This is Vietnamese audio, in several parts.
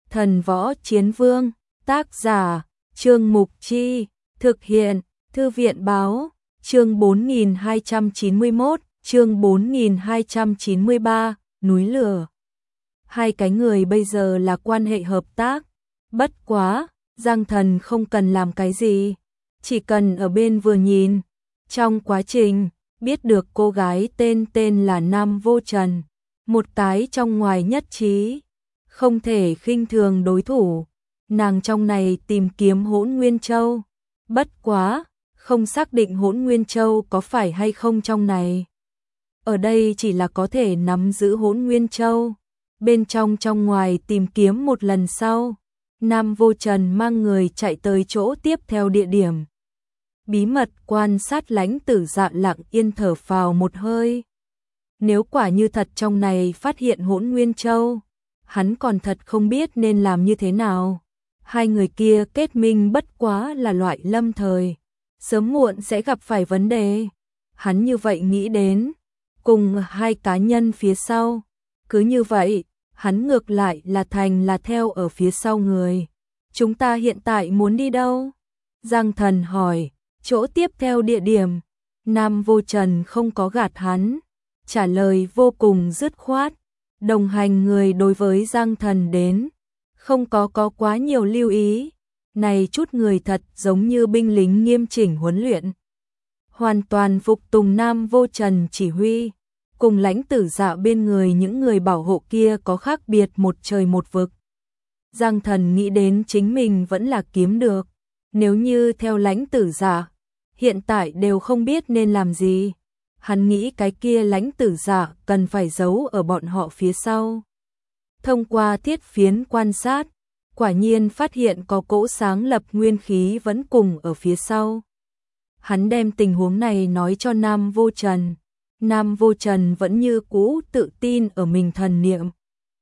Thần Võ Chiến Vương, tác giả, Trương Mục Chi, thực hiện, Thư viện Báo, chương 4291, chương 4293, núi lửa. Hai cái người bây giờ là quan hệ hợp tác, bất quá, Giang Thần không cần làm cái gì, chỉ cần ở bên vừa nhìn. Trong quá trình, biết được cô gái tên là Nam Vô Trần, một cái trong ngoài nhất trí, không thể khinh thường đối thủ. Nàng trong này tìm kiếm Hỗn Nguyên Châu, bất quá, không xác định Hỗn Nguyên Châu có phải hay không trong này. Ở đây chỉ là có thể nắm giữ Hỗn Nguyên Châu, bên trong ngoài tìm kiếm một lần sau. Nam Vô Trần mang người chạy tới chỗ tiếp theo địa điểm. Bí mật quan sát Lãnh Tử Dạ lặng yên thở phào một hơi. Nếu quả như thật trong này phát hiện Hỗn Nguyên Châu, hắn còn thật không biết nên làm như thế nào. Hai người kia kết minh bất quá là loại lâm thời, sớm muộn sẽ gặp phải vấn đề. Hắn như vậy nghĩ đến, cùng hai cá nhân phía sau. Cứ như vậy, hắn ngược lại là thành là theo ở phía sau người. Chúng ta hiện tại muốn đi đâu? Giang Thần hỏi, chỗ tiếp theo địa điểm. Nam Vô Trần không có gạt hắn, trả lời vô cùng dứt khoát. Đồng hành người đối với Giang Thần đến, không có quá nhiều lưu ý. Này chút người thật giống như binh lính nghiêm chỉnh huấn luyện, hoàn toàn phục tùng Nam Vô Trần chỉ huy. Cùng Lãnh Tử Dạ bên người những người bảo hộ kia có khác biệt một trời một vực. Giang Thần nghĩ đến chính mình vẫn là kiếm được. Nếu như theo Lãnh Tử Dạ, hiện tại đều không biết nên làm gì. Hắn nghĩ cái kia Lãnh Tử Dạ cần phải giấu ở bọn họ phía sau. Thông qua thiết phiến quan sát, quả nhiên phát hiện có cỗ sáng lập nguyên khí vẫn cùng ở phía sau. Hắn đem tình huống này nói cho Nam Vô Trần. Nam Vô Trần vẫn như cũ tự tin ở mình thần niệm.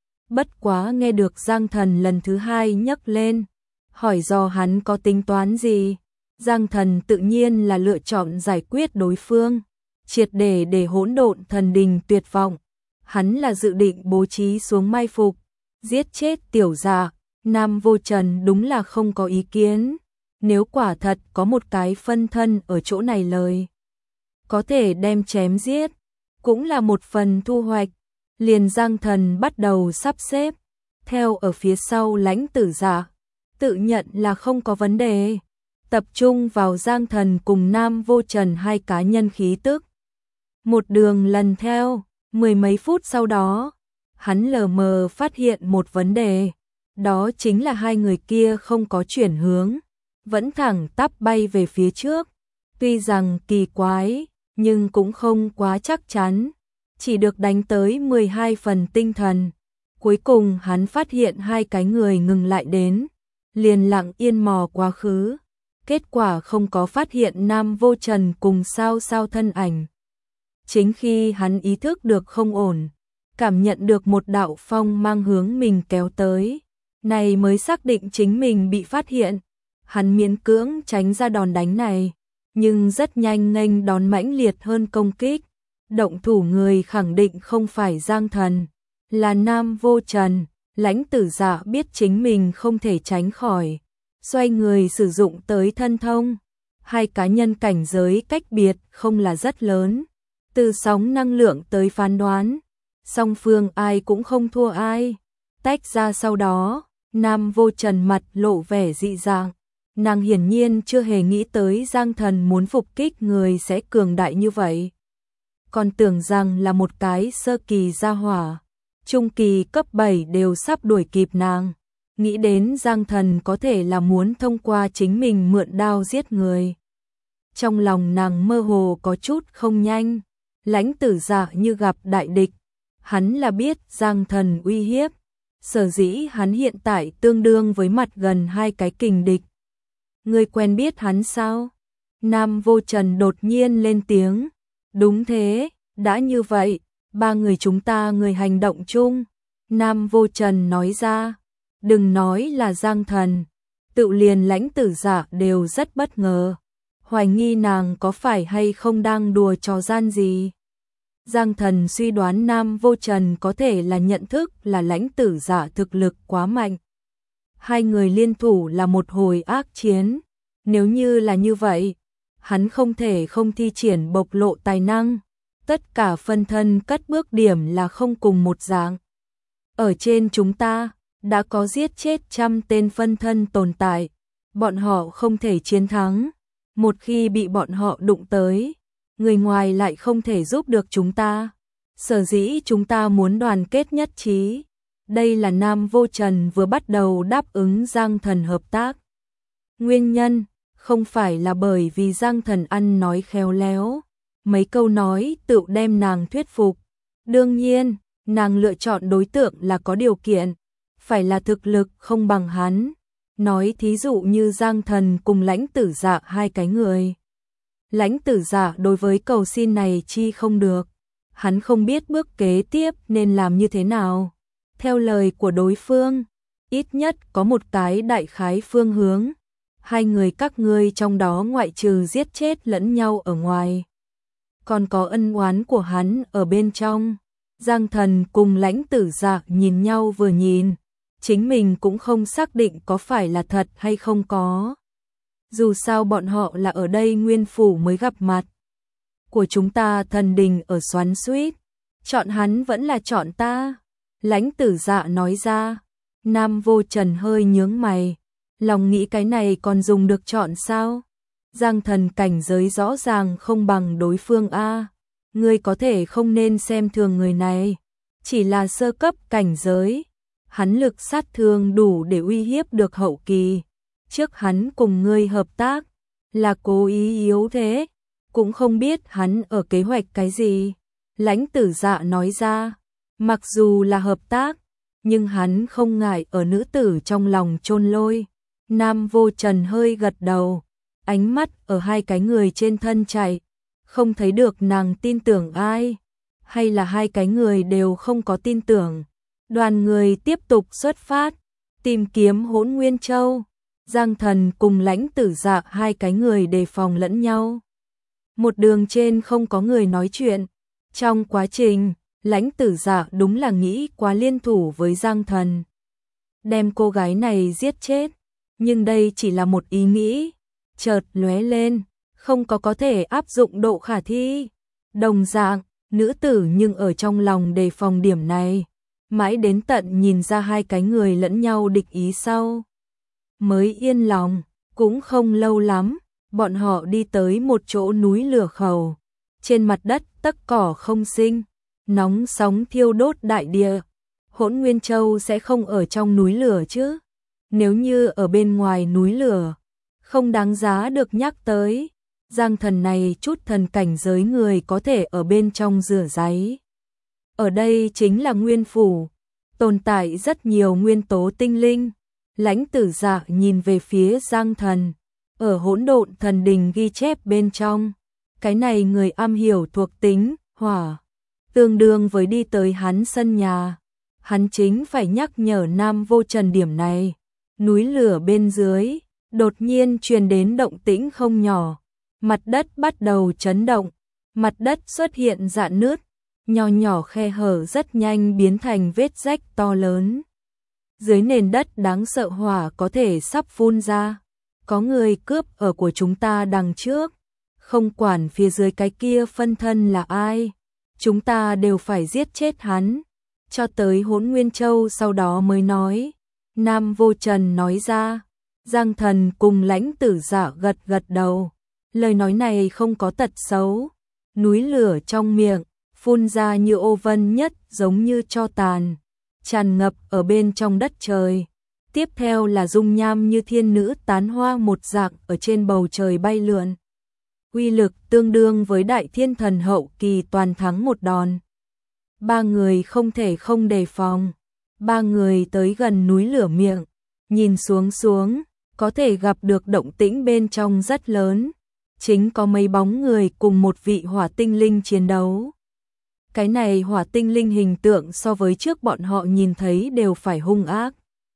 Bất quá nghe được Giang Thần lần thứ hai nhắc lên, hỏi do hắn có tính toán gì. Giang Thần tự nhiên là lựa chọn giải quyết đối phương, triệt để hỗn độn thần đình tuyệt vọng. Hắn là dự định bố trí xuống mai phục, giết chết Tiểu Dạ. Nam Vô Trần đúng là không có ý kiến. Nếu quả thật có một cái phân thân ở chỗ này lời, có thể đem chém giết, cũng là một phần thu hoạch. Liền Giang Thần bắt đầu sắp xếp, theo ở phía sau Lãnh Tử Dạ, tự nhận là không có vấn đề. Tập trung vào Giang Thần cùng Nam Vô Trần hai cá nhân khí tức. Một đường lần theo, mười mấy phút sau đó, hắn lờ mờ phát hiện một vấn đề. Đó chính là hai người kia không có chuyển hướng, vẫn thẳng tắp bay về phía trước. Tuy rằng kỳ quái, nhưng cũng không quá chắc chắn. Chỉ được đánh tới 12 phần tinh thần. Cuối cùng hắn phát hiện hai cái người ngừng lại đến, liền lặng yên mò quá khứ. Kết quả không có phát hiện Nam Vô Trần cùng sao thân ảnh. Chính khi hắn ý thức được không ổn, cảm nhận được một đạo phong mang hướng mình kéo tới, này mới xác định chính mình bị phát hiện. Hắn miễn cưỡng tránh ra đòn đánh này, nhưng rất nhanh nghênh đón mãnh liệt hơn công kích. Động thủ người khẳng định không phải Giang Thần, là Nam Vô Trần. Lãnh Tử Dạ biết chính mình không thể tránh khỏi, xoay người sử dụng tới thân thông. Hai cá nhân cảnh giới cách biệt không là rất lớn, từ sóng năng lượng tới phán đoán, song phương ai cũng không thua ai. Tách ra sau đó, Nam Vô Trần mặt lộ vẻ dị dạng. Nàng hiển nhiên chưa hề nghĩ tới Giang Thần muốn phục kích người sẽ cường đại như vậy. Còn tưởng rằng là một cái sơ kỳ gia hỏa, trung kỳ cấp 7 đều sắp đuổi kịp nàng. Nghĩ đến Giang Thần có thể là muốn thông qua chính mình mượn đao giết người. Trong lòng nàng mơ hồ có chút không nhanh. Lãnh Tử Dạ như gặp đại địch. Hắn là biết Giang Thần uy hiếp. Sở dĩ hắn hiện tại tương đương với mặt gần hai cái kình địch. Ngươi quen biết hắn sao? Nam Vô Trần đột nhiên lên tiếng. Đúng thế, đã như vậy, ba người chúng ta người hành động chung. Nam Vô Trần nói ra. Đừng nói là Giang Thần, tự liền Lãnh Tử Dạ đều rất bất ngờ, hoài nghi nàng có phải hay không đang đùa trò gian gì. Giang Thần suy đoán Nam Vô Trần có thể là nhận thức là Lãnh Tử Dạ thực lực quá mạnh, hai người liên thủ là một hồi ác chiến. Nếu như là như vậy, hắn không thể không thi triển bộc lộ tài năng. Tất cả phân thân cất bước điểm là không cùng một dạng. Ở trên chúng ta, đã có giết chết trăm tên phân thân tồn tại. Bọn họ không thể chiến thắng. Một khi bị bọn họ đụng tới, người ngoài lại không thể giúp được chúng ta. Sở dĩ chúng ta muốn đoàn kết nhất trí. Đây là Nam Vô Trần vừa bắt đầu đáp ứng Giang Thần hợp tác. Nguyên nhân, không phải là bởi vì Giang Thần ăn nói khéo léo. Mấy câu nói tự đem nàng thuyết phục. Đương nhiên, nàng lựa chọn đối tượng là có điều kiện. Phải là thực lực không bằng hắn. Nói thí dụ như Giang Thần cùng Lãnh Tử Dạ hai cái người. Lãnh Tử Dạ đối với cầu xin này chi không được. Hắn không biết bước kế tiếp nên làm như thế nào. Theo lời của đối phương, ít nhất có một cái đại khái phương hướng. Hai người các ngươi trong đó ngoại trừ giết chết lẫn nhau ở ngoài, còn có ân oán của hắn ở bên trong. Giang Thần cùng Lãnh Tử Dạ nhìn nhau vừa nhìn, chính mình cũng không xác định có phải là thật hay không có. Dù sao bọn họ là ở đây Nguyên Phủ mới gặp mặt. Của chúng ta thần đình ở Xoắn Xuýt, chọn hắn vẫn là chọn ta. Lãnh Tử Dạ nói ra. Nam Vô Trần hơi nhướng mày, lòng nghĩ cái này còn dùng được chọn sao? Giang Thần cảnh giới rõ ràng không bằng đối phương a. Ngươi có thể không nên xem thường người này, chỉ là sơ cấp cảnh giới, hắn lực sát thương đủ để uy hiếp được hậu kỳ. Trước hắn cùng ngươi hợp tác, là cố ý yếu thế, cũng không biết hắn ở kế hoạch cái gì. Lãnh Tử Dạ nói ra, mặc dù là hợp tác, nhưng hắn không ngại ở nữ tử trong lòng chôn lôi. Nam Vô Trần hơi gật đầu, ánh mắt ở hai cái người trên thân chạy, không thấy được nàng tin tưởng ai, hay là hai cái người đều không có tin tưởng. Đoàn người tiếp tục xuất phát, tìm kiếm Hỗn Nguyên Châu. Giang Thần cùng Lãnh Tử Dạ hai cái người đề phòng lẫn nhau. Một đường trên không có người nói chuyện. Trong quá trình, Lãnh Tử Dạ đúng là nghĩ quá liên thủ với Giang Thần, đem cô gái này giết chết. Nhưng đây chỉ là một ý nghĩ, chợt lóe lên, không có thể áp dụng độ khả thi. Đồng dạng, nữ tử nhưng ở trong lòng đề phòng điểm này, mãi đến tận nhìn ra hai cái người lẫn nhau địch ý sau, mới yên lòng. Cũng không lâu lắm, bọn họ đi tới một chỗ núi lửa khẩu. Trên mặt đất tấc cỏ không sinh, nóng sóng thiêu đốt đại địa. Hỗn Nguyên Châu sẽ không ở trong núi lửa chứ? Nếu như ở bên ngoài núi lửa, không đáng giá được nhắc tới. Giang Thần này chút thần cảnh giới người có thể ở bên trong rửa ráy. Ở đây chính là Nguyên Phủ, tồn tại rất nhiều nguyên tố tinh linh. Lãnh Tử Dạ nhìn về phía Giang Thần, ở Hỗn Độn Thần Đình ghi chép bên trong, cái này người am hiểu thuộc tính hỏa, tương đương với đi tới hắn sân nhà. Hắn chính phải nhắc nhở Nam Vô Trần điểm này. Núi lửa bên dưới đột nhiên truyền đến động tĩnh không nhỏ, mặt đất bắt đầu chấn động, mặt đất xuất hiện rạn nứt, nho nhỏ khe hở rất nhanh biến thành vết rách to lớn. Dưới nền đất đáng sợ hỏa có thể sắp phun ra. Có người cướp ở của chúng ta đằng trước, không quản phía dưới cái kia phân thân là ai, chúng ta đều phải giết chết hắn. Cho tới Hỗn Nguyên Châu sau đó mới nói. Nam Vô Trần nói ra. Giang Thần cùng Lãnh Tử Dạ gật gật đầu. Lời nói này không có tật xấu. Núi lửa trong miệng phun ra như ô vân nhất, giống như tro tàn, tràn ngập ở bên trong đất trời. Tiếp theo là dung nham như thiên nữ tán hoa một dạng ở trên bầu trời bay lượn. Uy lực tương đương với Đại Thiên Thần hậu kỳ toàn thắng một đòn. Ba người không thể không đề phòng. Ba người tới gần núi lửa miệng, nhìn xuống, có thể gặp được động tĩnh bên trong rất lớn. Chính có mấy bóng người cùng một vị hỏa tinh linh chiến đấu. Cái này hỏa tinh linh hình tượng so với trước bọn họ nhìn thấy đều phải hung ác.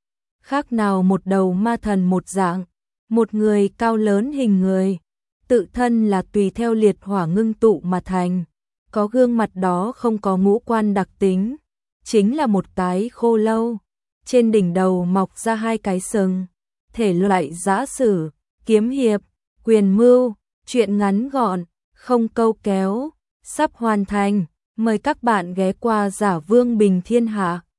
Khác nào một đầu ma thần một dạng, một người cao lớn hình người, tự thân là tùy theo liệt hỏa ngưng tụ mà thành, có gương mặt đó không có ngũ quan đặc tính, chính là một cái khô lâu. trên đỉnh đầu mọc ra hai cái sừng. Thể loại giã sử, kiếm hiệp, quyền mưu, truyện ngắn gọn, không câu kéo, sắp hoàn thành. Mời các bạn ghé qua Giả Vương Bình Thiên Hạ.